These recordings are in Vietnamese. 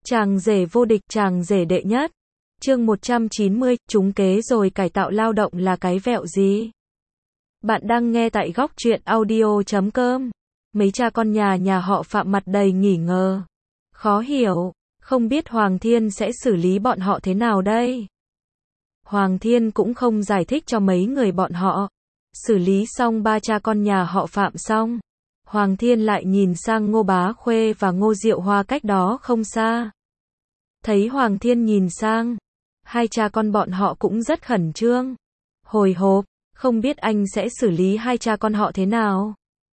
Chàng rể vô địch, chàng rể đệ nhất. Chương 190, trúng kế rồi cải tạo lao động là cái vẹo gì? Bạn đang nghe tại góc truyện audio.com. Mấy cha con nhà họ Phạm mặt đầy nghi ngờ. Khó hiểu, không biết Hoàng Thiên sẽ xử lý bọn họ thế nào đây? Hoàng Thiên cũng không giải thích cho mấy người bọn họ. Xử lý xong ba cha con nhà họ Phạm xong, Hoàng Thiên lại nhìn sang Ngô Bá Khuê và Ngô Diệu Hoa cách đó không xa. Thấy Hoàng Thiên nhìn sang, hai cha con bọn họ cũng rất khẩn trương, hồi hộp, không biết anh sẽ xử lý hai cha con họ thế nào.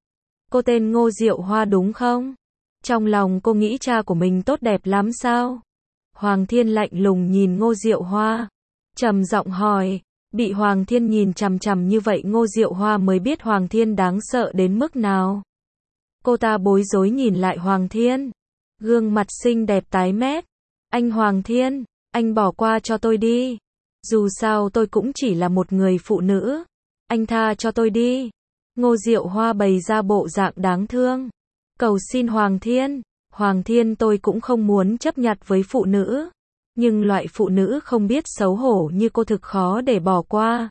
Cô tên Ngô Diệu Hoa đúng không? Trong lòng cô nghĩ cha của mình tốt đẹp lắm sao? Hoàng Thiên lạnh lùng nhìn Ngô Diệu Hoa, trầm giọng hỏi. Bị Hoàng Thiên nhìn chằm chằm như vậy Ngô Diệu Hoa mới biết Hoàng Thiên đáng sợ đến mức nào. Cô ta bối rối nhìn lại Hoàng Thiên, gương mặt xinh đẹp tái mét. Anh Hoàng Thiên, anh bỏ qua cho tôi đi. Dù sao tôi cũng chỉ là một người phụ nữ. Anh tha cho tôi đi. Ngô Diệu Hoa bày ra bộ dạng đáng thương. Cầu xin Hoàng Thiên. Hoàng Thiên, tôi cũng không muốn chấp nhặt với phụ nữ. Nhưng loại phụ nữ không biết xấu hổ như cô thực khó để bỏ qua.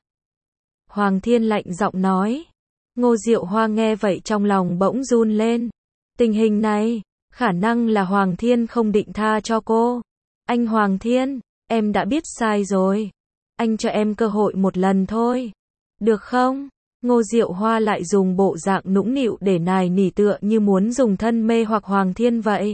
Hoàng Thiên lạnh giọng nói. Ngô Diệu Hoa nghe vậy trong lòng bỗng run lên. Tình hình này, khả năng là Hoàng Thiên không định tha cho cô. Anh Hoàng Thiên, em đã biết sai rồi. Anh cho em cơ hội một lần thôi. Được không? Ngô Diệu Hoa lại dùng bộ dạng nũng nịu để nài nỉ tựa như muốn dùng thân mê hoặc Hoàng Thiên vậy.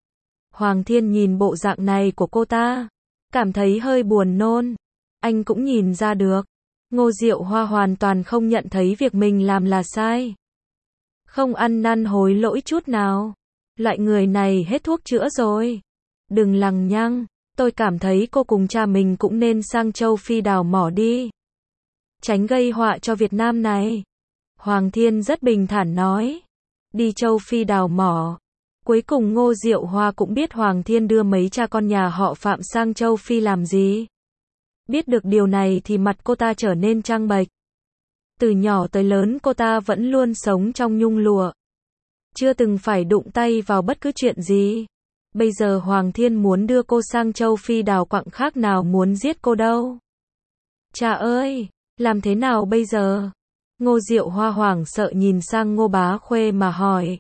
Hoàng Thiên nhìn bộ dạng này của cô ta, cảm thấy hơi buồn nôn. Anh cũng nhìn ra được, Ngô Diệu Hoa hoàn toàn không nhận thấy việc mình làm là sai. Không ăn năn hối lỗi chút nào. Loại người này hết thuốc chữa rồi. Đừng lằng nhăng, tôi cảm thấy cô cùng cha mình cũng nên sang châu Phi đào mỏ đi. Tránh gây họa cho Việt Nam này. Hoàng Thiên rất bình thản nói. Đi châu Phi đào mỏ. Cuối cùng Ngô Diệu Hoa cũng biết Hoàng Thiên đưa mấy cha con nhà họ Phạm sang châu Phi làm gì. Biết được điều này thì mặt cô ta trở nên trắng bệch. Từ nhỏ tới lớn cô ta vẫn luôn sống trong nhung lụa. Chưa từng phải đụng tay vào bất cứ chuyện gì. Bây giờ Hoàng Thiên muốn đưa cô sang châu Phi đào quặng khác nào muốn giết cô đâu. Cha ơi, làm thế nào bây giờ? Ngô Diệu Hoa hoảng sợ nhìn sang Ngô Bá Khuê mà hỏi.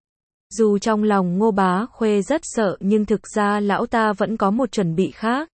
Dù trong lòng Ngô Bá Khuê rất sợ nhưng thực ra lão ta vẫn có một chuẩn bị khác.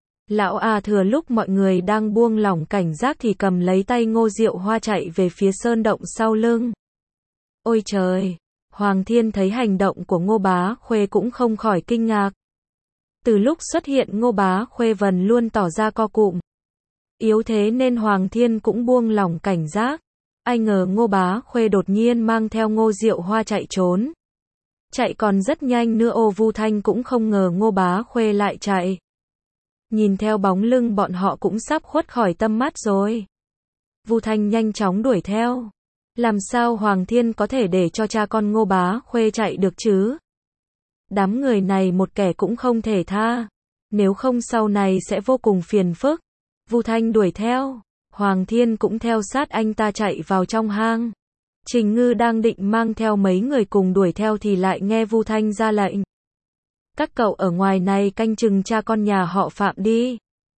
Lão thừa lúc mọi người đang buông lỏng cảnh giác thì cầm lấy tay Ngô Diệu Hoa chạy về phía sơn động sau lưng. Ôi trời! Hoàng Thiên thấy hành động của Ngô Bá Khuê cũng không khỏi kinh ngạc. Từ lúc xuất hiện Ngô Bá Khuê vẫn luôn tỏ ra co cụm. Yếu thế nên Hoàng Thiên cũng buông lỏng cảnh giác. Ai ngờ Ngô Bá Khuê đột nhiên mang theo Ngô Diệu Hoa chạy trốn. Chạy còn rất nhanh nữa. Vu Thanh cũng không ngờ Ngô Bá Khuê lại chạy. Nhìn theo bóng lưng bọn họ cũng sắp khuất khỏi tầm mắt rồi. Vu Thanh nhanh chóng đuổi theo. Làm sao Hoàng Thiên có thể để cho cha con Ngô Bá Khuê chạy được chứ? Đám người này một kẻ cũng không thể tha. Nếu không sau này sẽ vô cùng phiền phức. Vu Thanh đuổi theo. Hoàng Thiên cũng theo sát anh ta chạy vào trong hang. Trình Ngư đang định mang theo mấy người cùng đuổi theo thì lại nghe Vu Thanh ra lệnh. Các cậu ở ngoài này canh chừng cha con nhà họ Phạm đi.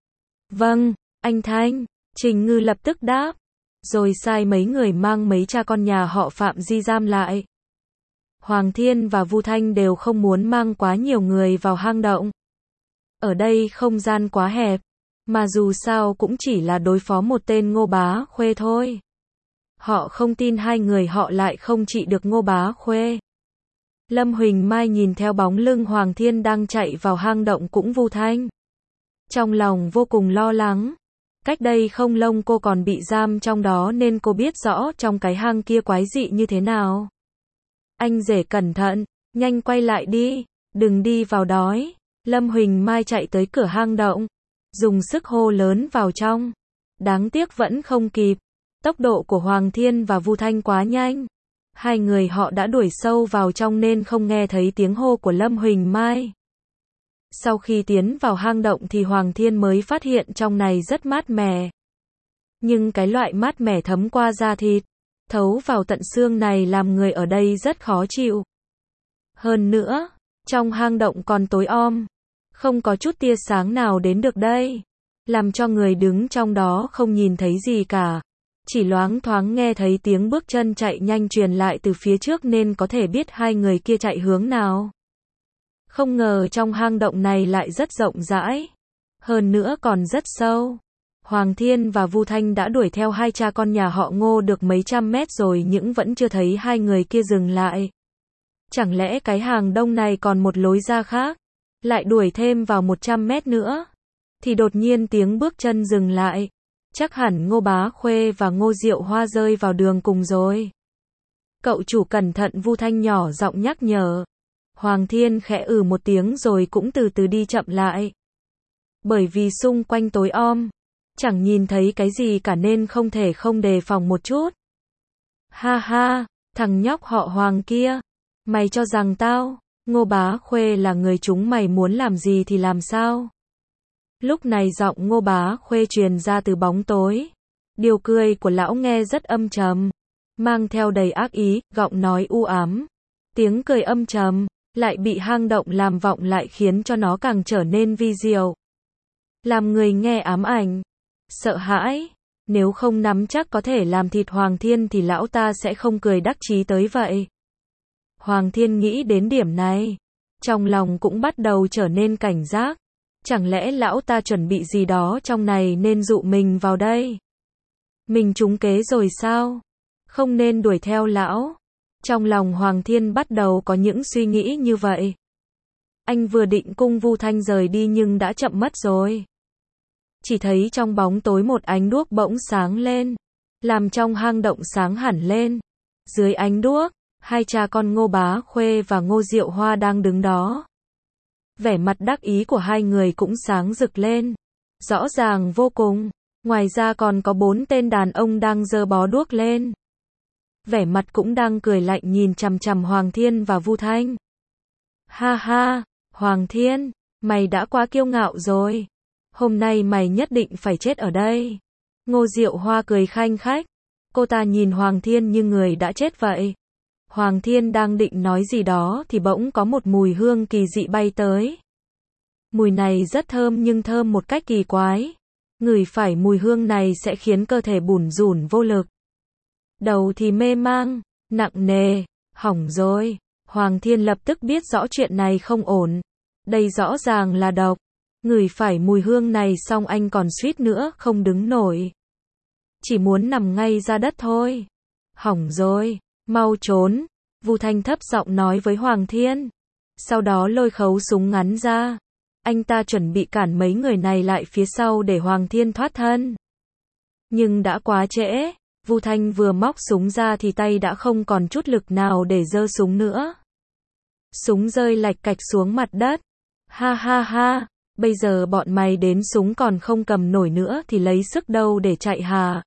Vâng, anh Thanh. Trình Ngư lập tức đáp. Rồi sai mấy người mang mấy cha con nhà họ Phạm di giam lại. Hoàng Thiên và Vu Thanh đều không muốn mang quá nhiều người vào hang động. Ở đây không gian quá hẹp, mà dù sao cũng chỉ là đối phó một tên Ngô Bá Khuê thôi. Họ không tin hai người họ lại không trị được Ngô Bá Khuê. Lâm Huỳnh Mai nhìn theo bóng lưng Hoàng Thiên đang chạy vào hang động cũng Vu Thanh. Trong lòng vô cùng lo lắng. Cách đây không lâu cô còn bị giam trong đó nên cô biết rõ trong cái hang kia quái dị như thế nào. Anh rể cẩn thận, nhanh quay lại đi, đừng đi vào đói. Lâm Huỳnh Mai chạy tới cửa hang động, dùng sức hô lớn vào trong. Đáng tiếc vẫn không kịp. Tốc độ của Hoàng Thiên và Vu Thanh quá nhanh. Hai người họ đã đuổi sâu vào trong nên không nghe thấy tiếng hô của Lâm Huỳnh Mai. Sau khi tiến vào hang động thì Hoàng Thiên mới phát hiện trong này rất mát mẻ. Nhưng cái loại mát mẻ thấm qua da thịt, thấu vào tận xương này làm người ở đây rất khó chịu. Hơn nữa, Trong hang động còn tối om, không có chút tia sáng nào đến được đây, làm cho người đứng trong đó không nhìn thấy gì cả. Chỉ loáng thoáng nghe thấy tiếng bước chân chạy nhanh truyền lại từ phía trước nên có thể biết hai người kia chạy hướng nào. Không ngờ trong hang động này lại rất rộng rãi, hơn nữa còn rất sâu. Hoàng Thiên và Vu Thanh đã đuổi theo hai cha con nhà họ Ngô được mấy trăm mét rồi nhưng vẫn chưa thấy hai người kia dừng lại. Chẳng lẽ cái hang đông này còn một lối ra khác? Lại đuổi thêm vào 100 mét nữa, thì đột nhiên tiếng bước chân dừng lại. Chắc hẳn Ngô Bá Khuê và Ngô Diệu Hoa rơi vào đường cùng rồi. Cậu chủ cẩn thận, Vu Thanh nhỏ giọng nhắc nhở. Hoàng Thiên khẽ một tiếng rồi cũng từ từ đi chậm lại. Bởi vì xung quanh tối om, chẳng nhìn thấy cái gì cả nên không thể không đề phòng một chút. Ha ha, thằng nhóc họ Hoàng kia, mày cho rằng tao, Ngô Bá Khuê là người chúng mày muốn làm gì thì làm sao? Lúc này giọng Ngô Bá Khuê truyền ra từ bóng tối. Điều cười của lão nghe rất âm trầm, mang theo đầy ác ý, giọng nói u ám. Tiếng cười âm trầm, lại bị hang động làm vọng lại khiến cho nó càng trở nên vi diệu. Làm người nghe ám ảnh, sợ hãi. Nếu không nắm chắc có thể làm thịt Hoàng Thiên thì lão ta sẽ không cười đắc chí tới vậy. Hoàng Thiên nghĩ đến điểm này, trong lòng cũng bắt đầu trở nên cảnh giác. Chẳng lẽ lão ta chuẩn bị gì đó trong này nên dụ mình vào đây? Mình trúng kế rồi sao? Không nên đuổi theo lão. Trong lòng Hoàng Thiên bắt đầu có những suy nghĩ như vậy. Anh vừa định cung Vu Thanh rời đi nhưng đã chậm mất rồi. Chỉ thấy trong bóng tối một ánh đuốc bỗng sáng lên, làm trong hang động sáng hẳn lên. Dưới ánh đuốc, hai cha con Ngô Bá Khuê và Ngô Diệu Hoa đang đứng đó. Vẻ mặt đắc ý của hai người cũng sáng rực lên, rõ ràng vô cùng. Ngoài ra còn có 4 tên đàn ông đang giơ bó đuốc lên. Vẻ mặt cũng đang cười lạnh nhìn chằm chằm Hoàng Thiên và Vu Thanh. Ha ha, Hoàng Thiên, mày đã quá kiêu ngạo rồi. Hôm nay mày nhất định phải chết ở đây. Ngô Diệu Hoa cười khanh khách. Cô ta nhìn Hoàng Thiên như người đã chết vậy. Hoàng Thiên đang định nói gì đó thì bỗng có một mùi hương kỳ dị bay tới. Mùi này rất thơm nhưng thơm một cách kỳ quái. Ngửi phải mùi hương này sẽ khiến cơ thể bủn rủn vô lực. Đầu thì mê mang, nặng nề, hỏng rồi. Hoàng Thiên lập tức biết rõ chuyện này không ổn. Đây rõ ràng là độc. Ngửi phải mùi hương này xong anh còn suýt nữa không đứng nổi. Chỉ muốn nằm ngay ra đất thôi. Hỏng rồi, mau trốn. Vu Thanh thấp giọng nói với Hoàng Thiên. Sau đó lôi khẩu súng ngắn ra. Anh ta chuẩn bị cản mấy người này lại phía sau để Hoàng Thiên thoát thân. Nhưng đã quá trễ. Vu Thanh vừa móc súng ra thì tay đã không còn chút lực nào để giơ súng nữa. Súng rơi lạch cạch xuống mặt đất. Ha ha ha, bây giờ bọn mày đến súng còn không cầm nổi nữa thì lấy sức đâu để chạy hả?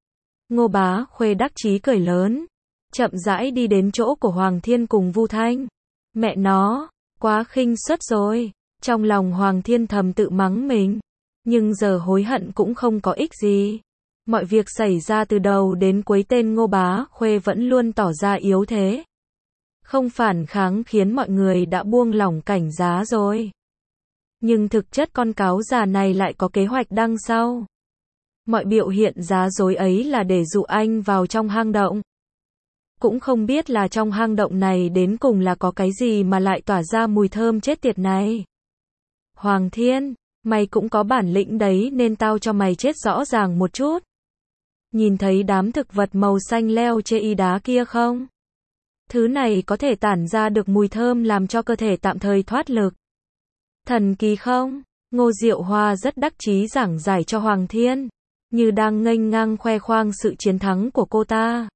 Ngô Bá Khuê đắc chí cười lớn, chậm rãi đi đến chỗ của Hoàng Thiên cùng Vu Thanh. Mẹ nó, quá khinh suất rồi. Trong lòng Hoàng Thiên thầm tự mắng mình, nhưng giờ hối hận cũng không có ích gì. Mọi việc xảy ra từ đầu đến cuối tên Ngô Bá Khuê vẫn luôn tỏ ra yếu thế. Không phản kháng khiến mọi người đã buông lỏng cảnh giá rồi. Nhưng thực chất con cáo già này lại có kế hoạch đằng sau. Mọi biểu hiện giá dối ấy là để dụ anh vào trong hang động. Cũng không biết là trong hang động này đến cùng là có cái gì mà lại tỏa ra mùi thơm chết tiệt này. Hoàng Thiên, mày cũng có bản lĩnh đấy nên tao cho mày chết rõ ràng một chút. Nhìn thấy đám thực vật màu xanh leo chê y đá kia không? Thứ này có thể tản ra được mùi thơm làm cho cơ thể tạm thời thoát lực. Thần kỳ không? Ngô Diệu Hoa rất đắc chí giảng giải cho Hoàng Thiên, như đang nghênh ngang khoe khoang sự chiến thắng của cô ta.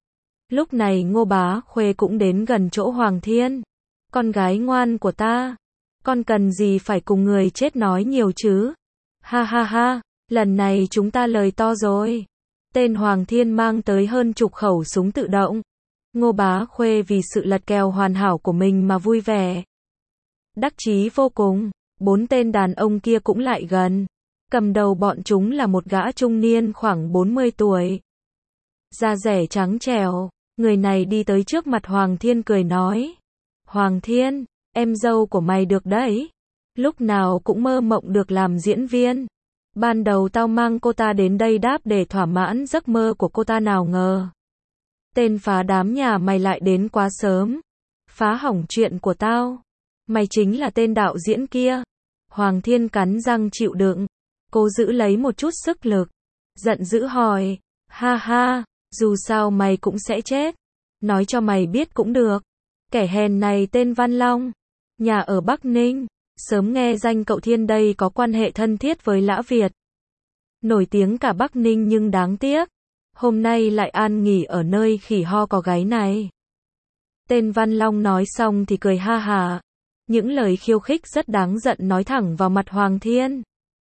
Lúc này Ngô Bá Khuê cũng đến gần chỗ Hoàng Thiên. Con gái ngoan của ta, con cần gì phải cùng người chết nói nhiều chứ? Ha ha ha, lần này chúng ta lời to rồi. Tên Hoàng Thiên mang tới hơn chục khẩu súng tự động. Ngô Bá Khuê vì sự lật kèo hoàn hảo của mình mà vui vẻ. Đắc chí vô cùng, 4 tên đàn ông kia cũng lại gần. Cầm đầu bọn chúng là một gã trung niên khoảng 40 tuổi. Da rẻ trắng trẻo, người này đi tới trước mặt Hoàng Thiên cười nói. Hoàng Thiên, em dâu của mày được đấy. Lúc nào cũng mơ mộng được làm diễn viên. Ban đầu tao mang cô ta đến đây đáp để thỏa mãn giấc mơ của cô ta, nào ngờ tên phá đám nhà mày lại đến quá sớm, phá hỏng chuyện của tao. Mày chính là tên đạo diễn kia. Hoàng Thiên cắn răng chịu đựng, cố giữ lấy một chút sức lực, giận dữ hỏi, ha ha, dù sao mày cũng sẽ chết. Nói cho mày biết cũng được, kẻ hèn này tên Văn Long, nhà ở Bắc Ninh. Sớm nghe danh cậu Thiên đây có quan hệ thân thiết với Lã Việt, nổi tiếng cả Bắc Ninh, nhưng đáng tiếc hôm nay lại an nghỉ ở nơi khỉ ho có gáy này. Tên Văn Long nói xong thì cười ha hả, những lời khiêu khích rất đáng giận nói thẳng vào mặt Hoàng Thiên.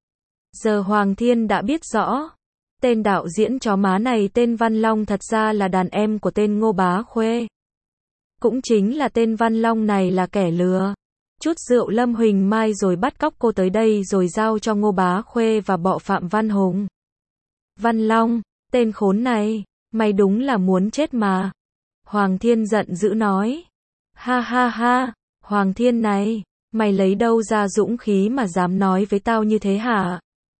Giờ Hoàng Thiên đã biết rõ, tên đạo diễn chó má này tên Văn Long thật ra là đàn em của tên Ngô Bá Khuê. Cũng chính là tên Văn Long này là kẻ lừa chút rượu Lâm Huỳnh Mai rồi bắt cóc cô tới đây rồi giao cho Ngô Bá Khuê và bọ Phạm Văn Hùng. Văn Long, tên khốn này, mày đúng là muốn chết mà. Hoàng Thiên giận dữ nói. Ha ha ha, Hoàng Thiên này, mày lấy đâu ra dũng khí mà dám nói với tao như thế hả?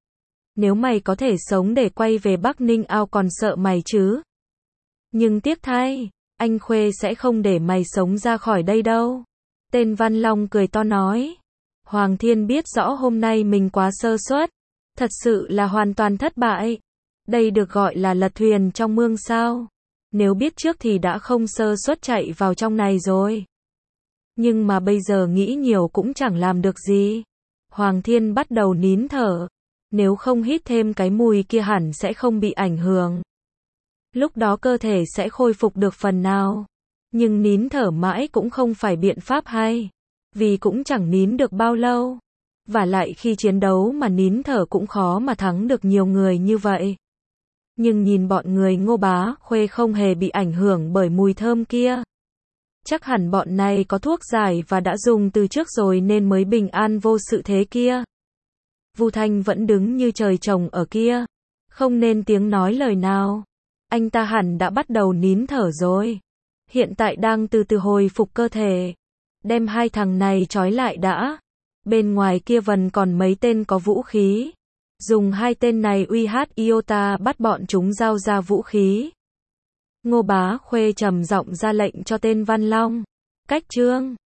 Nếu mày có thể sống để quay về Bắc Ninh ao còn sợ mày chứ. Nhưng tiếc thay, anh Khuê sẽ không để mày sống ra khỏi đây đâu. Tên Văn Long cười to nói. Hoàng Thiên biết rõ hôm nay mình quá sơ suất, thật sự là hoàn toàn thất bại. Đây được gọi là lật thuyền trong mương sao? Nếu biết trước thì đã không sơ suất chạy vào trong này rồi. Nhưng mà bây giờ nghĩ nhiều cũng chẳng làm được gì. Hoàng Thiên bắt đầu nín thở. Nếu không hít thêm cái mùi kia hẳn sẽ không bị ảnh hưởng. Lúc đó cơ thể sẽ khôi phục được phần nào. Nhưng nín thở mãi cũng không phải biện pháp hay. Vì cũng chẳng nín được bao lâu. Và lại khi chiến đấu mà nín thở cũng khó mà thắng được nhiều người như vậy. Nhưng nhìn bọn người Ngô Bá Khuê không hề bị ảnh hưởng bởi mùi thơm kia. Chắc hẳn bọn này có thuốc giải và đã dùng từ trước rồi nên mới bình an vô sự thế kia. Vu Thanh vẫn đứng như trời trồng ở kia, không nên tiếng nói lời nào. Anh ta hẳn đã bắt đầu nín thở rồi. Hiện tại đang từ từ hồi phục cơ thể. Đem hai thằng này trói lại đã. Bên ngoài kia vẫn còn mấy tên có vũ khí. Dùng hai tên này uy hát Iota bắt bọn chúng giao ra vũ khí. Ngô Bá Khuê trầm giọng ra lệnh cho tên Văn Long. Cách trương.